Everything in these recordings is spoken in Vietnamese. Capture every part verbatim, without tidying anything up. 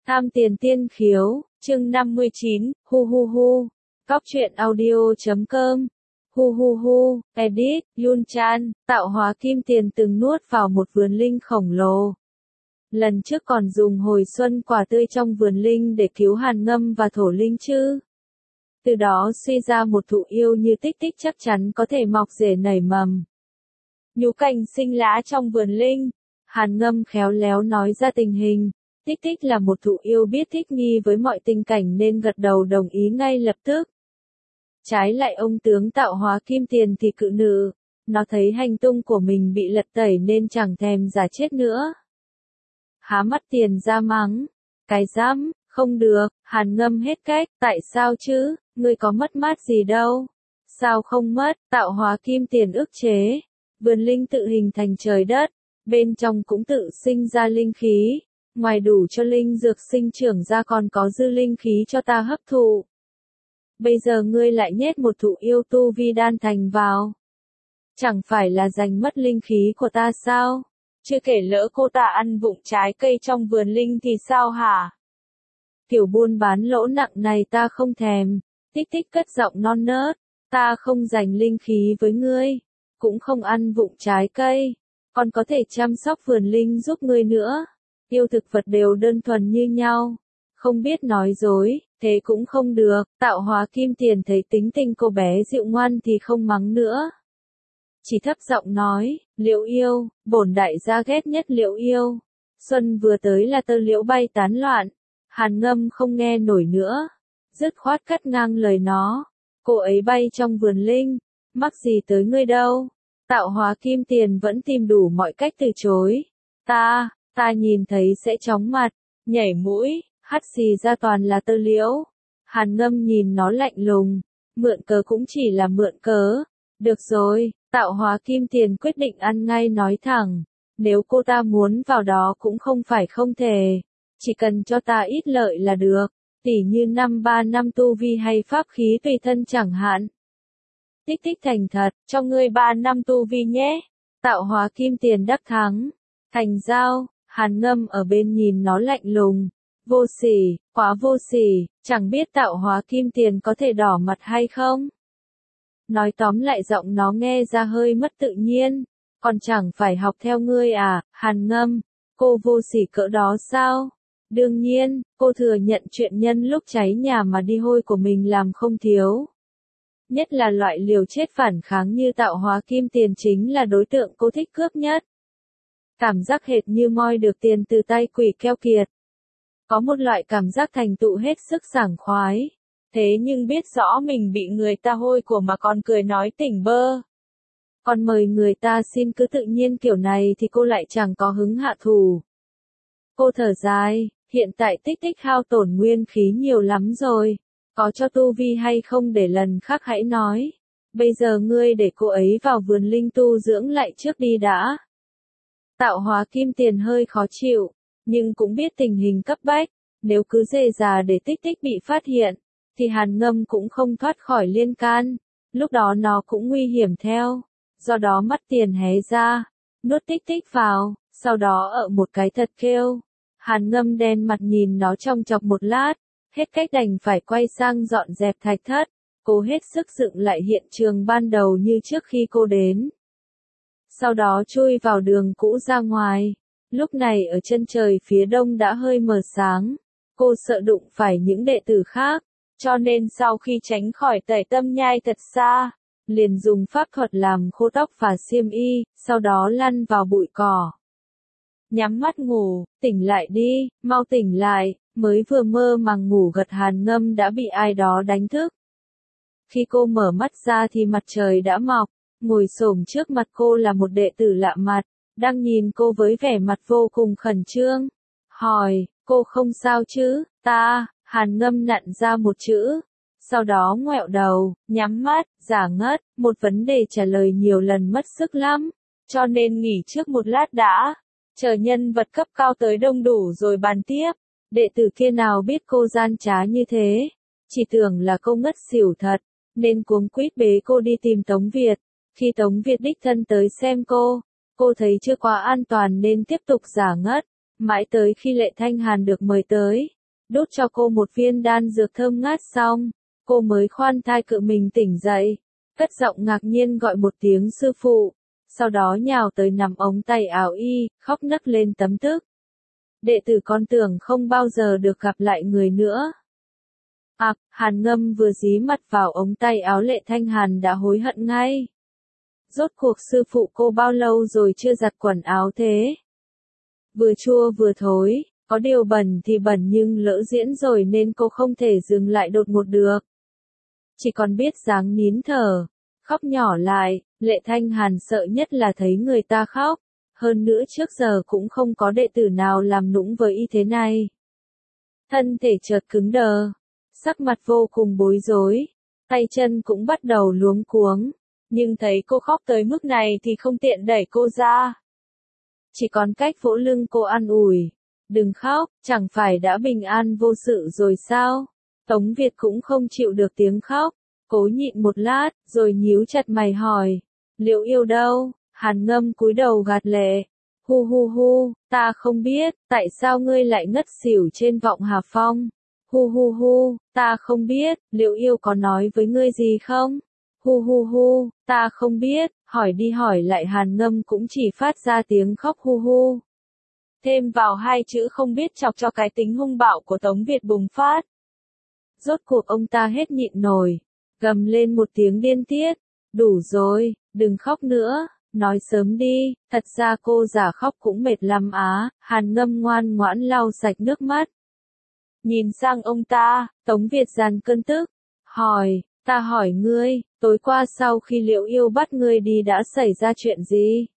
Tham tiền tiên khiếu, chương năm mươi chín, hu hu hu. Cóc truyện audio chấm com. Hu hu hu, edit, Yun Chan, tạo hóa kim tiền từng nuốt vào một vườn linh khổng lồ. Lần trước còn dùng hồi xuân quả tươi trong vườn linh để cứu Hàn Ngâm và Thổ Linh chứ. Từ đó suy ra một thụ yêu như Tích Tích chắc chắn có thể mọc rễ nảy mầm. Nhú cành sinh lá trong vườn linh. Hàn Ngâm khéo léo nói ra tình hình. Tích Tích là một thụ yêu biết thích nghi với mọi tình cảnh nên gật đầu đồng ý ngay lập tức. Trái lại ông tướng tạo hóa kim tiền thì cự nữ. Nó thấy hành tung của mình bị lật tẩy nên chẳng thèm giả chết nữa. Há mắt tiền ra mắng. Cái dám, không được, Hàn Ngâm hết cách, tại sao chứ, ngươi có mất mát gì đâu. Sao không mất, tạo hóa kim tiền ức chế. Vườn linh tự hình thành trời đất, bên trong cũng tự sinh ra linh khí. Ngoài đủ cho linh dược sinh trưởng ra còn có dư linh khí cho ta hấp thụ. Bây giờ ngươi lại nhét một thụ yêu tu vi đan thành vào. Chẳng phải là giành mất linh khí của ta sao? Chưa kể lỡ cô ta ăn vụng trái cây trong vườn linh thì sao hả? Kiểu buôn bán lỗ nặng này ta không thèm. Tích Tích cất giọng non nớt. Ta không giành linh khí với ngươi. Cũng không ăn vụng trái cây. Còn có thể chăm sóc vườn linh giúp ngươi nữa. Yêu thực vật đều đơn thuần như nhau. Không biết nói dối, thế cũng không được. Tạo hóa kim tiền thấy tính tình cô bé dịu ngoan thì không mắng nữa. Chỉ thấp giọng nói, Liễu yêu, bổn đại gia ghét nhất Liễu yêu. Xuân vừa tới là tơ liễu bay tán loạn. Hàn Ngâm không nghe nổi nữa. Dứt khoát cắt ngang lời nó. Cô ấy bay trong vườn linh. Mắc gì tới ngươi đâu. Tạo hóa kim tiền vẫn tìm đủ mọi cách từ chối. Ta, ta nhìn thấy sẽ chóng mặt, nhảy mũi, hắt xì ra toàn là tơ liễu. Hàn Ngâm nhìn nó lạnh lùng. Mượn cớ cũng chỉ là mượn cớ. Được rồi, tạo hóa kim tiền quyết định ăn ngay nói thẳng. Nếu cô ta muốn vào đó cũng không phải không thể. Chỉ cần cho ta ít lợi là được. Tỉ như năm ba năm tu vi hay pháp khí tùy thân chẳng hạn. Tích Tích thành thật, cho ngươi ba năm tu vi nhé. Tạo hóa kim tiền đắc thắng. Thành giao, Hàn Ngâm ở bên nhìn nó lạnh lùng. Vô sỉ, quá vô sỉ, chẳng biết tạo hóa kim tiền có thể đỏ mặt hay không. Nói tóm lại giọng nó nghe ra hơi mất tự nhiên. Còn chẳng phải học theo ngươi à, Hàn Ngâm. Cô vô sỉ cỡ đó sao? Đương nhiên, cô thừa nhận chuyện nhân lúc cháy nhà mà đi hôi của mình làm không thiếu. Nhất là loại liều chết phản kháng như tạo hóa kim tiền chính là đối tượng cô thích cướp nhất. Cảm giác hệt như moi được tiền từ tay quỷ keo kiệt. Có một loại cảm giác thành tựu hết sức sảng khoái. Thế nhưng biết rõ mình bị người ta hôi của mà còn cười nói tỉnh bơ. Còn mời người ta xin cứ tự nhiên kiểu này thì cô lại chẳng có hứng hạ thủ. Cô thở dài, hiện tại Tích Tích hao tổn nguyên khí nhiều lắm rồi. Có cho tu vi hay không để lần khác hãy nói. Bây giờ ngươi để cô ấy vào vườn linh tu dưỡng lại trước đi đã. Tạo hóa kim tiền hơi khó chịu, nhưng cũng biết tình hình cấp bách. Nếu cứ dề dà để Tích Tích bị phát hiện, thì Hàn Ngâm cũng không thoát khỏi liên can. Lúc đó nó cũng nguy hiểm theo. Do đó mắt tiền hé ra, nuốt Tích Tích vào, sau đó ở một cái thật kêu. Hàn Ngâm đen mặt nhìn nó trong chọc một lát. Hết cách đành phải quay sang dọn dẹp thạch thất. Cô hết sức dựng lại hiện trường ban đầu như trước khi cô đến. Sau đó chui vào đường cũ ra ngoài. Lúc này ở chân trời phía đông đã hơi mờ sáng. Cô sợ đụng phải những đệ tử khác. Cho nên sau khi tránh khỏi tẩy tâm nhai thật xa, liền dùng pháp thuật làm khô tóc và xiêm y, sau đó lăn vào bụi cỏ. Nhắm mắt ngủ, tỉnh lại đi, mau tỉnh lại. Mới vừa mơ màng ngủ gật Hàn Ngâm đã bị ai đó đánh thức. Khi cô mở mắt ra thì mặt trời đã mọc, ngồi xổm trước mặt cô là một đệ tử lạ mặt, đang nhìn cô với vẻ mặt vô cùng khẩn trương. Hỏi, cô không sao chứ? Ta, Hàn Ngâm nặn ra một chữ. Sau đó ngoẹo đầu, nhắm mắt, giả ngất, một vấn đề trả lời nhiều lần mất sức lắm, cho nên nghỉ trước một lát đã. Chờ nhân vật cấp cao tới đông đủ rồi bàn tiếp. Đệ tử kia nào biết cô gian trá như thế, chỉ tưởng là cô ngất xỉu thật, nên cuống quýt bế cô đi tìm Tống Việt. Khi Tống Việt đích thân tới xem cô, cô thấy chưa quá an toàn nên tiếp tục giả ngất, mãi tới khi Lệ Thanh Hàn được mời tới, đút cho cô một viên đan dược thơm ngát xong, cô mới khoan thai cự mình tỉnh dậy, cất giọng ngạc nhiên gọi một tiếng sư phụ, sau đó nhào tới nắm ống tay áo y, khóc nấc lên tấm tức. Đệ tử con tưởng không bao giờ được gặp lại người nữa. À, Hàn Ngâm vừa dí mặt vào ống tay áo Lệ Thanh Hàn đã hối hận ngay. Rốt cuộc sư phụ cô bao lâu rồi chưa giặt quần áo thế? Vừa chua vừa thối, có điều bẩn thì bẩn nhưng lỡ diễn rồi nên cô không thể dừng lại đột ngột được. Chỉ còn biết dáng nín thở, khóc nhỏ lại, Lệ Thanh Hàn sợ nhất là thấy người ta khóc. Hơn nữa trước giờ cũng không có đệ tử nào làm nũng với y thế này. Thân thể chợt cứng đờ, sắc mặt vô cùng bối rối, tay chân cũng bắt đầu luống cuống, nhưng thấy cô khóc tới mức này thì không tiện đẩy cô ra. Chỉ còn cách vỗ lưng cô an ủi, đừng khóc, chẳng phải đã bình an vô sự rồi sao? Tống Việt cũng không chịu được tiếng khóc, cố nhịn một lát, rồi nhíu chặt mày hỏi, Liễu Yêu đâu? Hàn Ngâm cúi đầu gạt lệ, hu hu hu, ta không biết, tại sao ngươi lại ngất xỉu trên vọng Hà Phong? Hu hu hu, ta không biết, Liễu Yêu có nói với ngươi gì không? Hu hu hu, ta không biết, hỏi đi hỏi lại Hàn Ngâm cũng chỉ phát ra tiếng khóc hu hu. Thêm vào hai chữ không biết chọc cho cái tính hung bạo của Tống Việt bùng phát. Rốt cuộc ông ta hết nhịn nổi, gầm lên một tiếng điên tiết, đủ rồi, đừng khóc nữa. Nói sớm đi, thật ra cô giả khóc cũng mệt lắm á, Hàn Ngâm ngoan ngoãn lau sạch nước mắt. Nhìn sang ông ta, Tống Việt dàn cơn tức, hỏi, ta hỏi ngươi, tối qua sau khi Liễu Yêu bắt ngươi đi đã xảy ra chuyện gì?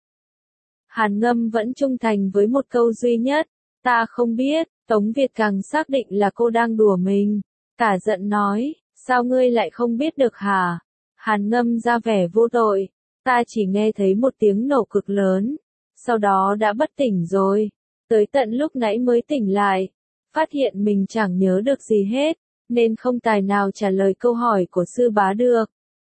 Hàn Ngâm vẫn trung thành với một câu duy nhất, ta không biết, Tống Việt càng xác định là cô đang đùa mình, cả giận nói, sao ngươi lại không biết được hả? Hàn Ngâm ra vẻ vô tội. Ta chỉ nghe thấy một tiếng nổ cực lớn, sau đó đã bất tỉnh rồi, tới tận lúc nãy mới tỉnh lại, phát hiện mình chẳng nhớ được gì hết, nên không tài nào trả lời câu hỏi của sư bá được.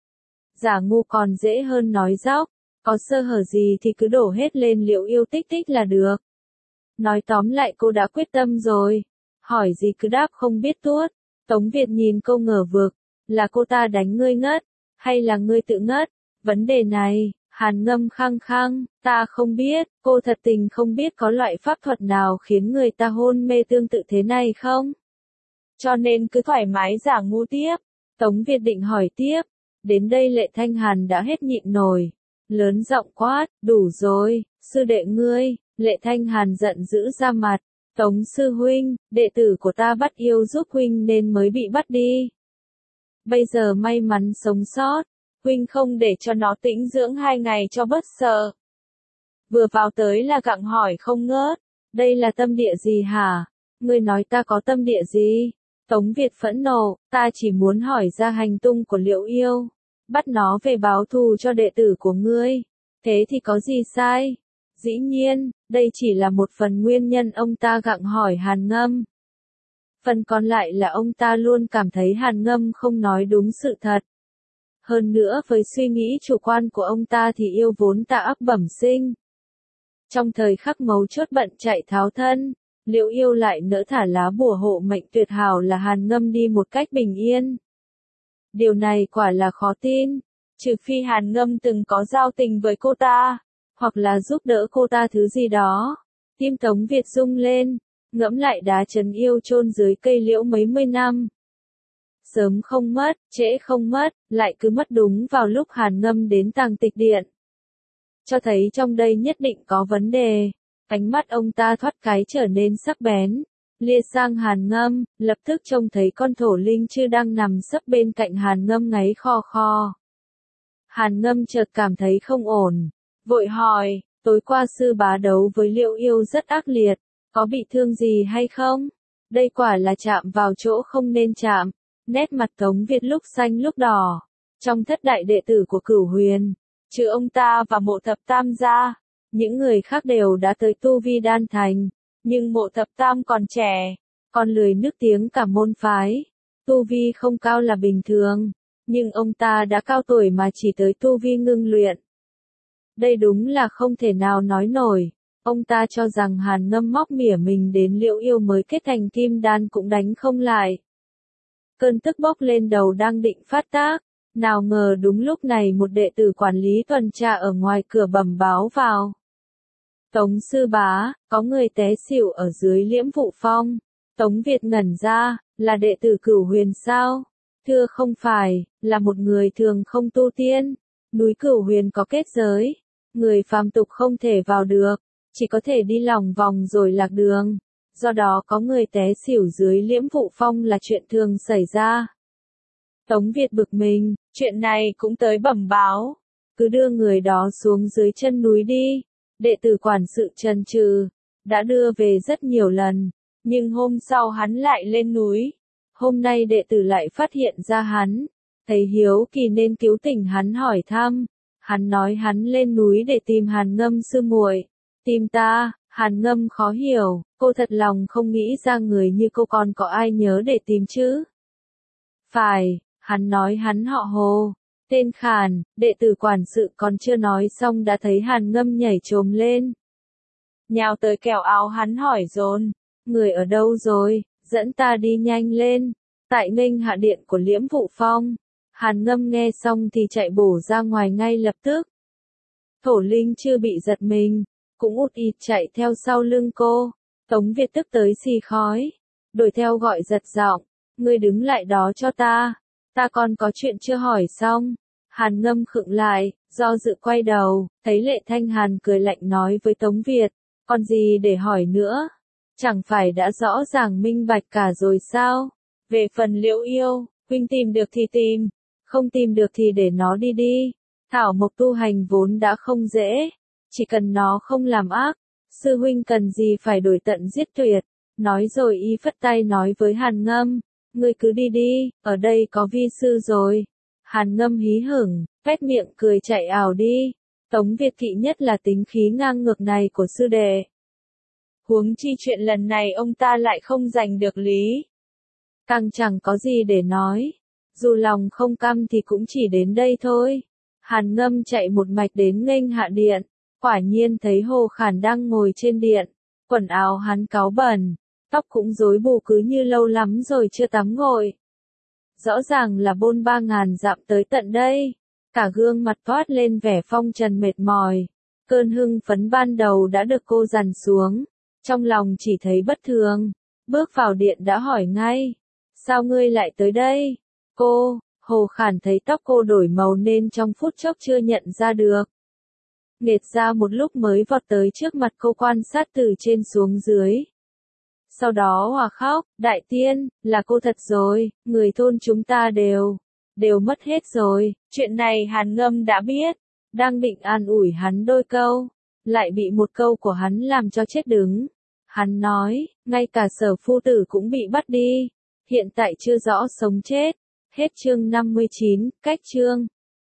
Giả ngu còn dễ hơn nói dóc, có sơ hở gì thì cứ đổ hết lên Liễu Yêu tích tích là được. Nói tóm lại cô đã quyết tâm rồi, hỏi gì cứ đáp không biết tuốt. Tống Việt nhìn cô ngờ vực, là cô ta đánh ngươi ngất, hay là ngươi tự ngất? Vấn đề này, Hàn Ngâm khăng khăng, ta không biết, cô thật tình không biết có loại pháp thuật nào khiến người ta hôn mê tương tự thế này không? Cho nên cứ thoải mái giả ngu tiếp. Tống Việt định hỏi tiếp, đến đây Lệ Thanh Hàn đã hết nhịn nổi, lớn giọng quát, đủ rồi, sư đệ ngươi. Lệ Thanh Hàn giận dữ ra mặt, Tống sư huynh, đệ tử của ta bắt yêu giúp huynh nên mới bị bắt đi. Bây giờ may mắn sống sót. Huynh không để cho nó tĩnh dưỡng hai ngày cho bớt sợ. Vừa vào tới là gặng hỏi không ngớt, đây là tâm địa gì hả? Ngươi nói ta có tâm địa gì? Tống Việt phẫn nộ, ta chỉ muốn hỏi ra hành tung của Liễu Yêu, bắt nó về báo thù cho đệ tử của ngươi. Thế thì có gì sai? Dĩ nhiên, đây chỉ là một phần nguyên nhân ông ta gặng hỏi Hàn Ngâm. Phần còn lại là ông ta luôn cảm thấy Hàn Ngâm không nói đúng sự thật. Hơn nữa với suy nghĩ chủ quan của ông ta thì yêu vốn tà ác bẩm sinh. Trong thời khắc mấu chốt bận chạy tháo thân, Liễu Yêu lại nỡ thả lá bùa hộ mệnh tuyệt hảo là Hàn Ngâm đi một cách bình yên. Điều này quả là khó tin, trừ phi Hàn Ngâm từng có giao tình với cô ta, hoặc là giúp đỡ cô ta thứ gì đó. Tim Tống Việt rung lên, ngẫm lại đá trấn yêu chôn dưới cây liễu mấy mươi năm. Sớm không mất, trễ không mất, lại cứ mất đúng vào lúc Hàn Ngâm đến Tàng Tịch Điện. Cho thấy trong đây nhất định có vấn đề. Ánh mắt ông ta thoát cái trở nên sắc bén, lia sang Hàn Ngâm, lập tức trông thấy con thổ linh chư đang nằm sấp bên cạnh Hàn Ngâm ngáy kho kho. Hàn Ngâm chợt cảm thấy không ổn, vội hỏi, tối qua sư bá đấu với Liễu Yêu rất ác liệt, có bị thương gì hay không? Đây quả là chạm vào chỗ không nên chạm. Nét mặt Tống Việt lúc xanh lúc đỏ. Trong thất đại đệ tử của Cửu Huyền, trừ ông ta và Mộ Thập Tam ra, những người khác đều đã tới tu vi đan thành, nhưng Mộ Thập Tam còn trẻ, còn lười nức tiếng cả môn phái. Tu vi không cao là bình thường, nhưng ông ta đã cao tuổi mà chỉ tới tu vi ngưng luyện. Đây đúng là không thể nào nói nổi. Ông ta cho rằng Hàn Ngâm móc mỉa mình đến Liễu Yêu mới kết thành kim đan cũng đánh không lại. Cơn tức bốc lên đầu đang định phát tác, nào ngờ đúng lúc này một đệ tử quản lý tuần tra ở ngoài cửa bẩm báo vào. Tống sư bá, có người té xỉu ở dưới Liễm Vụ Phong. Tống Việt ngẩn ra, là đệ tử Cửu Huyền sao? Thưa không phải, là một người thường không tu tiên. Núi Cửu Huyền có kết giới, người phàm tục không thể vào được, chỉ có thể đi lòng vòng rồi lạc đường. Do đó có người té xỉu dưới Liễm Vụ Phong là chuyện thường xảy ra. Tống Việt bực mình, chuyện này cũng tới bẩm báo. Cứ đưa người đó xuống dưới chân núi đi. Đệ tử quản sự trần trừ, đã đưa về rất nhiều lần, nhưng hôm sau hắn lại lên núi. Hôm nay đệ tử lại phát hiện ra hắn, thấy hiếu kỳ nên cứu tỉnh hắn hỏi thăm. Hắn nói hắn lên núi để tìm Hàn Ngâm sư muội. Tìm ta? Hàn Ngâm khó hiểu, cô thật lòng không nghĩ ra người như cô còn có ai nhớ để tìm chứ? Phải, hắn nói hắn họ Hồ, tên Khàn. Đệ tử quản sự còn chưa nói xong đã thấy Hàn Ngâm nhảy chồm lên, nhào tới kẻo áo hắn hỏi dồn, người ở đâu rồi, dẫn ta đi nhanh lên. Tại nghênh hạ điện của Liễm Vụ Phong. Hàn Ngâm nghe xong thì chạy bổ ra ngoài ngay lập tức. Thổ Linh chưa bị giật mình, cũng út ịt chạy theo sau lưng cô. Tống Việt tức tới xì khói, đuổi theo gọi giật giọng, ngươi đứng lại đó cho ta, ta còn có chuyện chưa hỏi xong. Hàn Ngâm khựng lại, do dự quay đầu, thấy Lệ Thanh Hàn cười lạnh nói với Tống Việt, còn gì để hỏi nữa, chẳng phải đã rõ ràng minh bạch cả rồi sao? Về phần Liễu Yêu, huynh tìm được thì tìm, không tìm được thì để nó đi đi. Thảo mộc tu hành vốn đã không dễ, chỉ cần nó không làm ác, sư huynh cần gì phải đổi tận giết tuyệt. Nói rồi y phất tay nói với Hàn Ngâm, ngươi cứ đi đi, ở đây có vi sư rồi. Hàn Ngâm hí hửng, phét miệng cười chạy ảo đi. Tống Việt kỵ nhất là tính khí ngang ngược này của sư đệ. Huống chi chuyện lần này ông ta lại không giành được lý. Càng chẳng có gì để nói. Dù lòng không căm thì cũng chỉ đến đây thôi. Hàn Ngâm chạy một mạch đến nghênh hạ điện. Quả nhiên thấy Hồ Khản đang ngồi trên điện. Quần áo hắn cáu bẩn, tóc cũng rối bù cứ như lâu lắm rồi chưa tắm gội. Rõ ràng là bôn ba ngàn dặm tới tận đây. Cả gương mặt toát lên vẻ phong trần mệt mỏi. Cơn hưng phấn ban đầu đã được cô dằn xuống. Trong lòng chỉ thấy bất thường. Bước vào điện đã hỏi ngay. Sao ngươi lại tới đây? Cô, Hồ Khản thấy tóc cô đổi màu nên trong phút chốc chưa nhận ra được. Nghệt ra một lúc mới vọt tới trước mặt cô quan sát từ trên xuống dưới. Sau đó hòa khóc, đại tiên, là cô thật rồi, người thôn chúng ta đều, đều mất hết rồi. Chuyện này Hàn Ngâm đã biết, đang định an ủi hắn đôi câu, lại bị một câu của hắn làm cho chết đứng. Hắn nói, ngay cả Sở phu tử cũng bị bắt đi, hiện tại chưa rõ sống chết. Hết chương năm mươi chín, cách chương.